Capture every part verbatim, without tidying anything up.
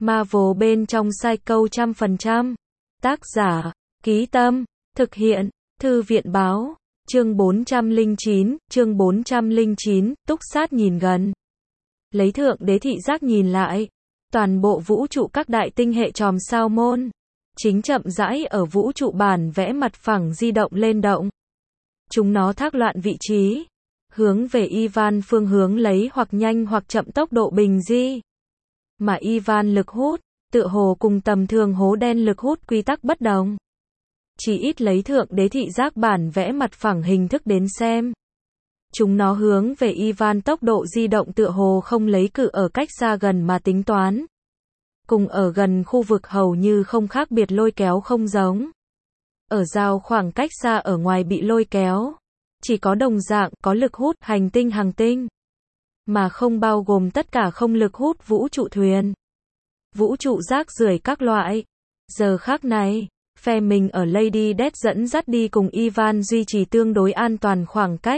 Marvel bên trong Psycho trăm phần trăm. Tác giả, Ký Tâm, thực hiện, Thư viện Báo, chương bốn trăm lẻ chín, chương bốn trăm lẻ chín, túc sát nhìn gần. Lấy thượng đế thị giác nhìn lại, toàn bộ vũ trụ các đại tinh hệ chòm sao môn, chính chậm rãi ở vũ trụ bản vẽ mặt phẳng di động lên động. Chúng nó thác loạn vị trí, hướng về Ivan phương hướng lấy hoặc nhanh hoặc chậm tốc độ bình di. Mà Ivan lực hút, tựa hồ cùng tầm thường hố đen lực hút quy tắc bất đồng. Chỉ ít lấy thượng đế thị giác bản vẽ mặt phẳng hình thức đến xem. Chúng nó hướng về Ivan tốc độ di động tựa hồ không lấy cự ở cách xa gần mà tính toán. Cùng ở gần khu vực hầu như không khác biệt lôi kéo không giống. Ở giao khoảng cách xa ở ngoài bị lôi kéo, chỉ có đồng dạng có lực hút hành tinh hàng tinh, mà không bao gồm tất cả không lực hút vũ trụ thuyền, vũ trụ rác rưởi các loại. Giờ khác này, phe mình ở Lady Death dẫn dắt đi cùng Ivan duy trì tương đối an toàn khoảng cách.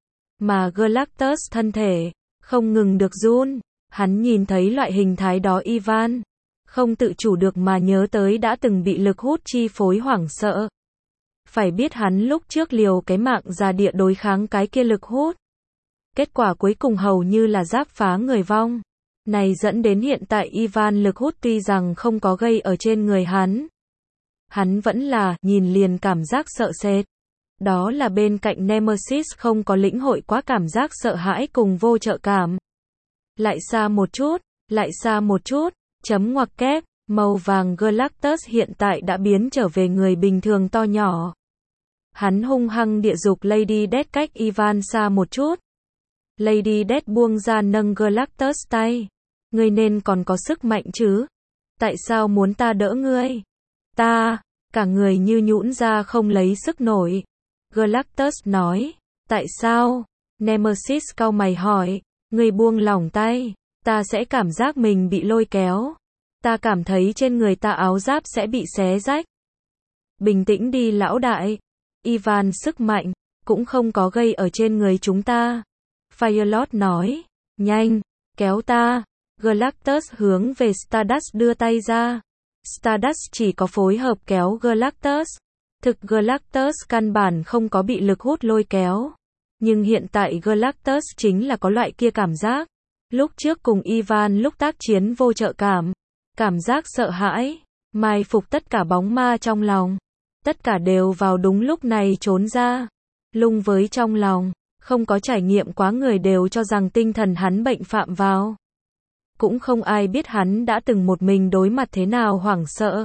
Mà Galactus thân thể, không ngừng được run, hắn nhìn thấy loại hình thái đó Ivan, không tự chủ được mà nhớ tới đã từng bị lực hút chi phối hoảng sợ. Phải biết hắn lúc trước liều cái mạng ra địa đối kháng cái kia lực hút. Kết quả cuối cùng hầu như là giáp phá người vong. Này dẫn đến hiện tại Ivan lực hút tuy rằng không có gây ở trên người hắn. Hắn vẫn là, nhìn liền cảm giác sợ sệt. Đó là bên cạnh Nemesis không có lĩnh hội quá cảm giác sợ hãi cùng vô trợ cảm. Lại xa một chút, lại xa một chút, chấm ngoặc kép, màu vàng Galactus hiện tại đã biến trở về người bình thường to nhỏ. Hắn hung hăng địa dục Lady Death cách Ivan xa một chút. Lady Death buông ra nâng Galactus tay. Ngươi nên còn có sức mạnh chứ? Tại sao muốn ta đỡ ngươi? Ta, cả người như nhũn ra không lấy sức nổi. Galactus nói. Tại sao? Nemesis cau mày hỏi. Ngươi buông lỏng tay, ta sẽ cảm giác mình bị lôi kéo. Ta cảm thấy trên người ta áo giáp sẽ bị xé rách. Bình tĩnh đi lão đại. Ivan sức mạnh, cũng không có gây ở trên người chúng ta. Firelord nói. Nhanh, kéo ta. Galactus hướng về Stardust đưa tay ra. Stardust chỉ có phối hợp kéo Galactus. Thực Galactus căn bản không có bị lực hút lôi kéo. Nhưng hiện tại Galactus chính là có loại kia cảm giác. Lúc trước cùng Ivan lúc tác chiến vô trợ cảm. Cảm giác sợ hãi, mai phục tất cả bóng ma trong lòng. Tất cả đều vào đúng lúc này trốn ra. Lung với trong lòng, không có trải nghiệm quá người đều cho rằng tinh thần hắn bệnh phạm vào. Cũng không ai biết hắn đã từng một mình đối mặt thế nào hoảng sợ.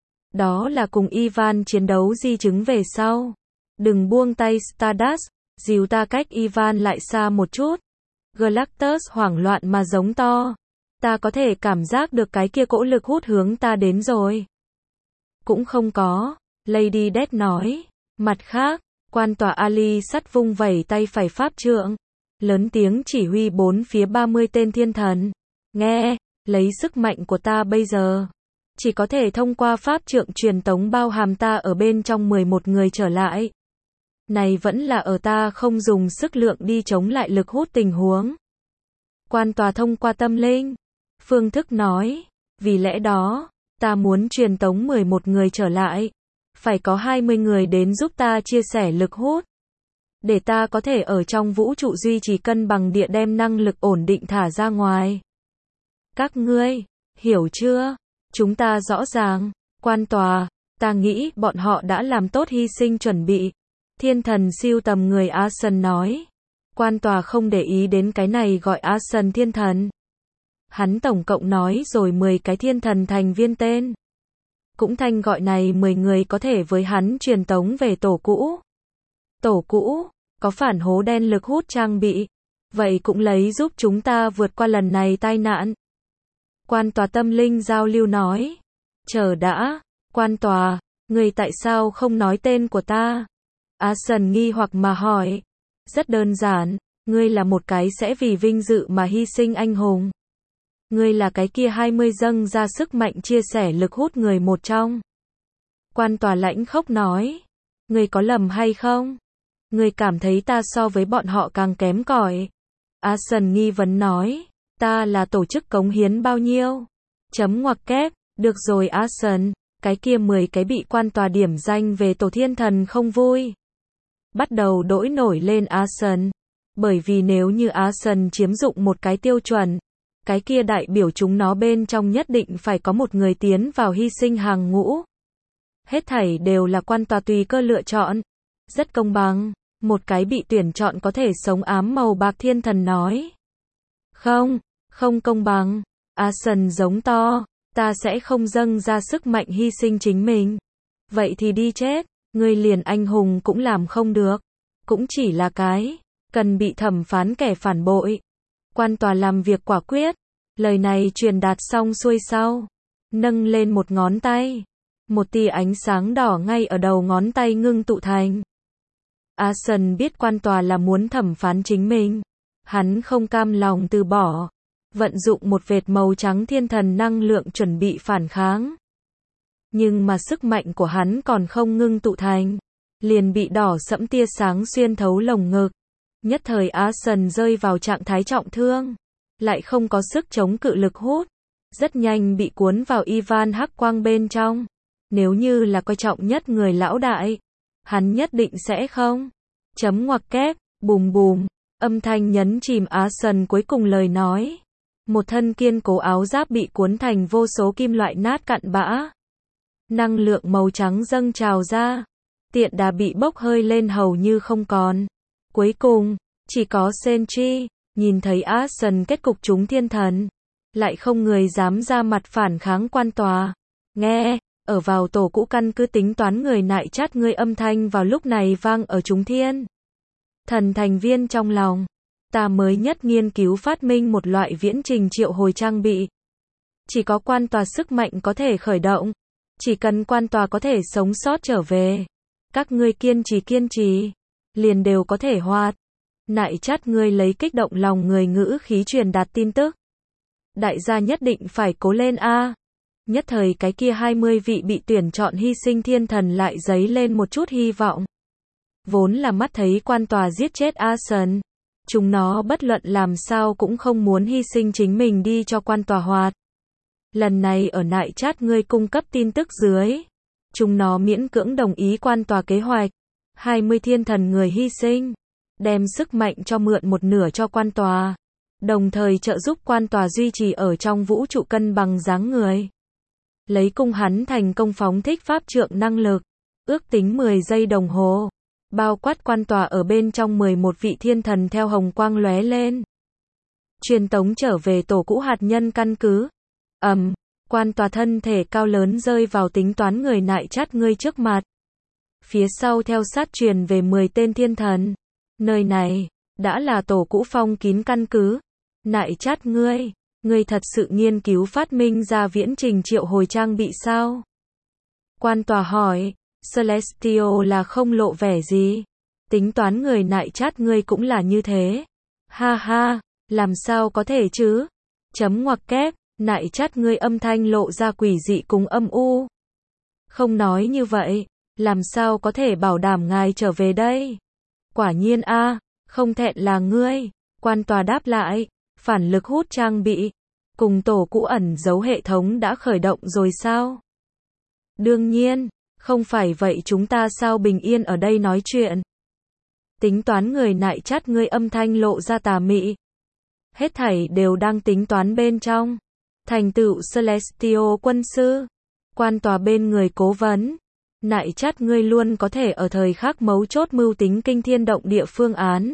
Đó là cùng Ivan chiến đấu di chứng về sau. Đừng buông tay Stardust, dìu ta cách Ivan lại xa một chút. Galactus hoảng loạn mà giống to. Ta có thể cảm giác được cái kia cỗ lực hút hướng ta đến rồi. Cũng không có, Lady Death nói. Mặt khác, quan tòa Ali sắt vung vẩy tay phải pháp trượng. Lớn tiếng chỉ huy bốn phía ba mươi tên thiên thần. Nghe, lấy sức mạnh của ta bây giờ. Chỉ có thể thông qua pháp trượng truyền tống bao hàm ta ở bên trong mười một người trở lại. Này vẫn là ở ta không dùng sức lượng đi chống lại lực hút tình huống. Quan tòa thông qua tâm linh. Phương thức nói. Vì lẽ đó, ta muốn truyền tống mười một người trở lại. Phải có hai mươi người đến giúp ta chia sẻ lực hút. Để ta có thể ở trong vũ trụ duy trì cân bằng địa đem năng lực ổn định thả ra ngoài. Các ngươi, hiểu chưa? Chúng ta rõ ràng. Quan tòa, ta nghĩ bọn họ đã làm tốt hy sinh chuẩn bị. Thiên thần siêu tầm người Asen nói. Quan tòa không để ý đến cái này gọi Asen thiên thần. Hắn tổng cộng nói rồi mười cái thiên thần thành viên tên. Cũng thanh gọi này mười người có thể với hắn truyền tống về tổ cũ. Tổ cũ, có phản hố đen lực hút trang bị. Vậy cũng lấy giúp chúng ta vượt qua lần này tai nạn. Quan tòa tâm linh giao lưu nói. Chờ đã, quan tòa, người tại sao không nói tên của ta? Asen nghi hoặc mà hỏi. Rất đơn giản, ngươi là một cái sẽ vì vinh dự mà hy sinh anh hùng. Ngươi là cái kia hai mươi dâng ra sức mạnh chia sẻ lực hút người một trong. Quan tòa lãnh khốc nói. Ngươi có lầm hay không? Ngươi cảm thấy ta so với bọn họ càng kém cỏi. Asen nghi vấn nói. Ta là tổ chức cống hiến bao nhiêu? Chấm ngoặc kép, được rồi Asen, cái kia mười cái bị quan tòa điểm danh về tổ thiên thần không vui. Bắt đầu đỗi nổi lên Asen. Bởi vì nếu như Asen chiếm dụng một cái tiêu chuẩn, cái kia đại biểu chúng nó bên trong nhất định phải có một người tiến vào hy sinh hàng ngũ. Hết thảy đều là quan tòa tùy cơ lựa chọn. Rất công bằng. Một cái bị tuyển chọn có thể sống ám màu bạc thiên thần nói. Không, không công bằng. Asen giống to. Ta sẽ không dâng ra sức mạnh hy sinh chính mình. Vậy thì đi chết. Ngươi liền anh hùng cũng làm không được. Cũng chỉ là cái cần bị thẩm phán kẻ phản bội. Quan tòa làm việc quả quyết. Lời này truyền đạt xong xuôi sau. Nâng lên một ngón tay. Một tia ánh sáng đỏ ngay ở đầu ngón tay ngưng tụ thành. Asen biết quan tòa là muốn thẩm phán chính mình. Hắn không cam lòng từ bỏ. Vận dụng một vệt màu trắng thiên thần năng lượng chuẩn bị phản kháng. Nhưng mà sức mạnh của hắn còn không ngưng tụ thành. Liền bị đỏ sẫm tia sáng xuyên thấu lồng ngực. Nhất thời Asen rơi vào trạng thái trọng thương. Lại không có sức chống cự lực hút. Rất nhanh bị cuốn vào Ivan hắc quang bên trong. Nếu như là coi trọng nhất người lão đại. Hắn nhất định sẽ không. Chấm ngoặc kép, bùm bùm. Âm thanh nhấn chìm Asen cuối cùng lời nói. Một thân kiên cố áo giáp bị cuốn thành vô số kim loại nát cặn bã. Năng lượng màu trắng dâng trào ra. Tiện đà bị bốc hơi lên hầu như không còn. Cuối cùng, chỉ có Sentry, nhìn thấy Asen kết cục chúng thiên thần. Lại không người dám ra mặt phản kháng quan tòa. Nghe, ở vào tổ cũ căn cứ tính toán người nại chát ngươi âm thanh vào lúc này vang ở chúng thiên thần thành viên trong lòng. Ta mới nhất nghiên cứu phát minh một loại viễn trình triệu hồi trang bị. Chỉ có quan tòa sức mạnh có thể khởi động. Chỉ cần quan tòa có thể sống sót trở về. Các ngươi kiên trì kiên trì. Liền đều có thể hoạt. Nại chát ngươi lấy kích động lòng người ngữ khí truyền đạt tin tức. Đại gia nhất định phải cố lên a. Nhất thời cái kia hai mươi vị bị tuyển chọn hy sinh thiên thần lại dấy lên một chút hy vọng. Vốn là mắt thấy quan tòa giết chết Asen. Chúng nó bất luận làm sao cũng không muốn hy sinh chính mình đi cho quan tòa hoạt. Lần này ở nại chát ngươi cung cấp tin tức dưới. Chúng nó miễn cưỡng đồng ý quan tòa kế hoạch. hai mươi thiên thần người hy sinh. Đem sức mạnh cho mượn một nửa cho quan tòa. Đồng thời trợ giúp quan tòa duy trì ở trong vũ trụ cân bằng dáng người. Lấy cung hắn thành công phóng thích pháp trượng năng lực. Ước tính mười giây đồng hồ. Bao quát quan tòa ở bên trong mười một vị thiên thần theo hồng quang lóe lên. Truyền tống trở về tổ cũ hạt nhân căn cứ. Ầm, um, quan tòa thân thể cao lớn rơi vào tính toán người nại chát ngươi trước mặt. Phía sau theo sát truyền về mười tên thiên thần. Nơi này, đã là tổ cũ phong kín căn cứ. Nại chát ngươi, ngươi thật sự nghiên cứu phát minh ra viễn trình triệu hồi trang bị sao? Quan tòa hỏi. Celestial là không lộ vẻ gì. Tính toán người nại chát ngươi cũng là như thế. Ha ha, làm sao có thể chứ? Chấm ngoặc kép, nại chát ngươi âm thanh lộ ra quỷ dị cùng âm u. Không nói như vậy, làm sao có thể bảo đảm ngài trở về đây? Quả nhiên a, à, không thẹn là ngươi. Quan tòa đáp lại, phản lực hút trang bị. Cùng tổ cũ ẩn giấu hệ thống đã khởi động rồi sao? Đương nhiên. Không phải vậy chúng ta sao bình yên ở đây nói chuyện. Tính toán người nại chát ngươi âm thanh lộ ra tà mị. Hết thảy đều đang tính toán bên trong. Thành tựu Celestial quân sư. Quan tòa bên người cố vấn. Nại chát ngươi luôn có thể ở thời khắc mấu chốt mưu tính kinh thiên động địa phương án.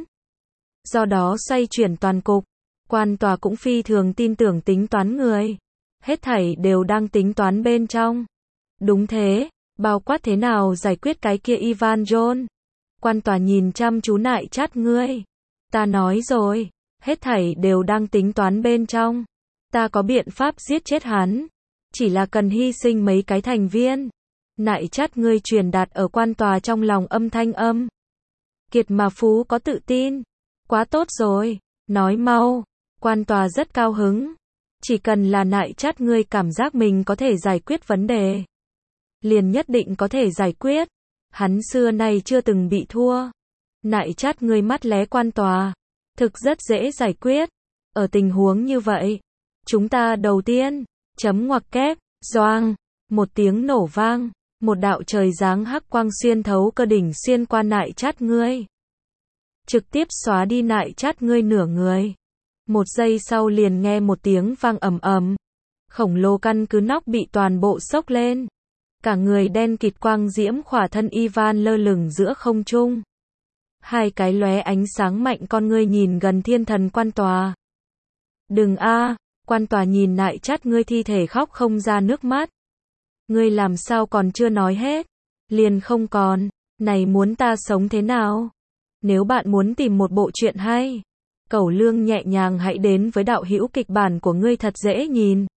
Do đó xoay chuyển toàn cục. Quan tòa cũng phi thường tin tưởng tính toán người. Hết thảy đều đang tính toán bên trong. Đúng thế. Bao quát thế nào giải quyết cái kia Ivan John? Quan tòa nhìn chăm chú nại chát ngươi. Ta nói rồi, hết thảy đều đang tính toán bên trong. Ta có biện pháp giết chết hắn. Chỉ là cần hy sinh mấy cái thành viên. Nại chát ngươi truyền đạt ở quan tòa trong lòng âm thanh âm. Kiệt mà Phú có tự tin. Quá tốt rồi, nói mau. Quan tòa rất cao hứng. Chỉ cần là nại chát ngươi cảm giác mình có thể giải quyết vấn đề. Liền nhất định có thể giải quyết. Hắn xưa nay chưa từng bị thua. Nại chát ngươi mắt lé quan tòa. Thực rất dễ giải quyết. Ở tình huống như vậy, chúng ta đầu tiên Chấm ngoặc kép, doang, một tiếng nổ vang, một đạo trời giáng hắc quang xuyên thấu cơ đỉnh xuyên qua nại chát ngươi. Trực tiếp xóa đi nại chát ngươi nửa người. Một giây sau liền nghe một tiếng vang ầm ầm. Khổng lồ căn cứ nóc bị toàn bộ sốc lên. Cả người đen kịt quang diễm khỏa thân Ivan lơ lửng giữa không trung. Hai cái lóe ánh sáng mạnh con ngươi nhìn gần thiên thần quan tòa. Đừng a, quan tòa nhìn nại chát ngươi thi thể khóc không ra nước mắt. Ngươi làm sao còn chưa nói hết? Liền không còn, này muốn ta sống thế nào? Nếu bạn muốn tìm một bộ truyện hay, Cẩu Lương nhẹ nhàng hãy đến với đạo hữu kịch bản của ngươi thật dễ nhìn.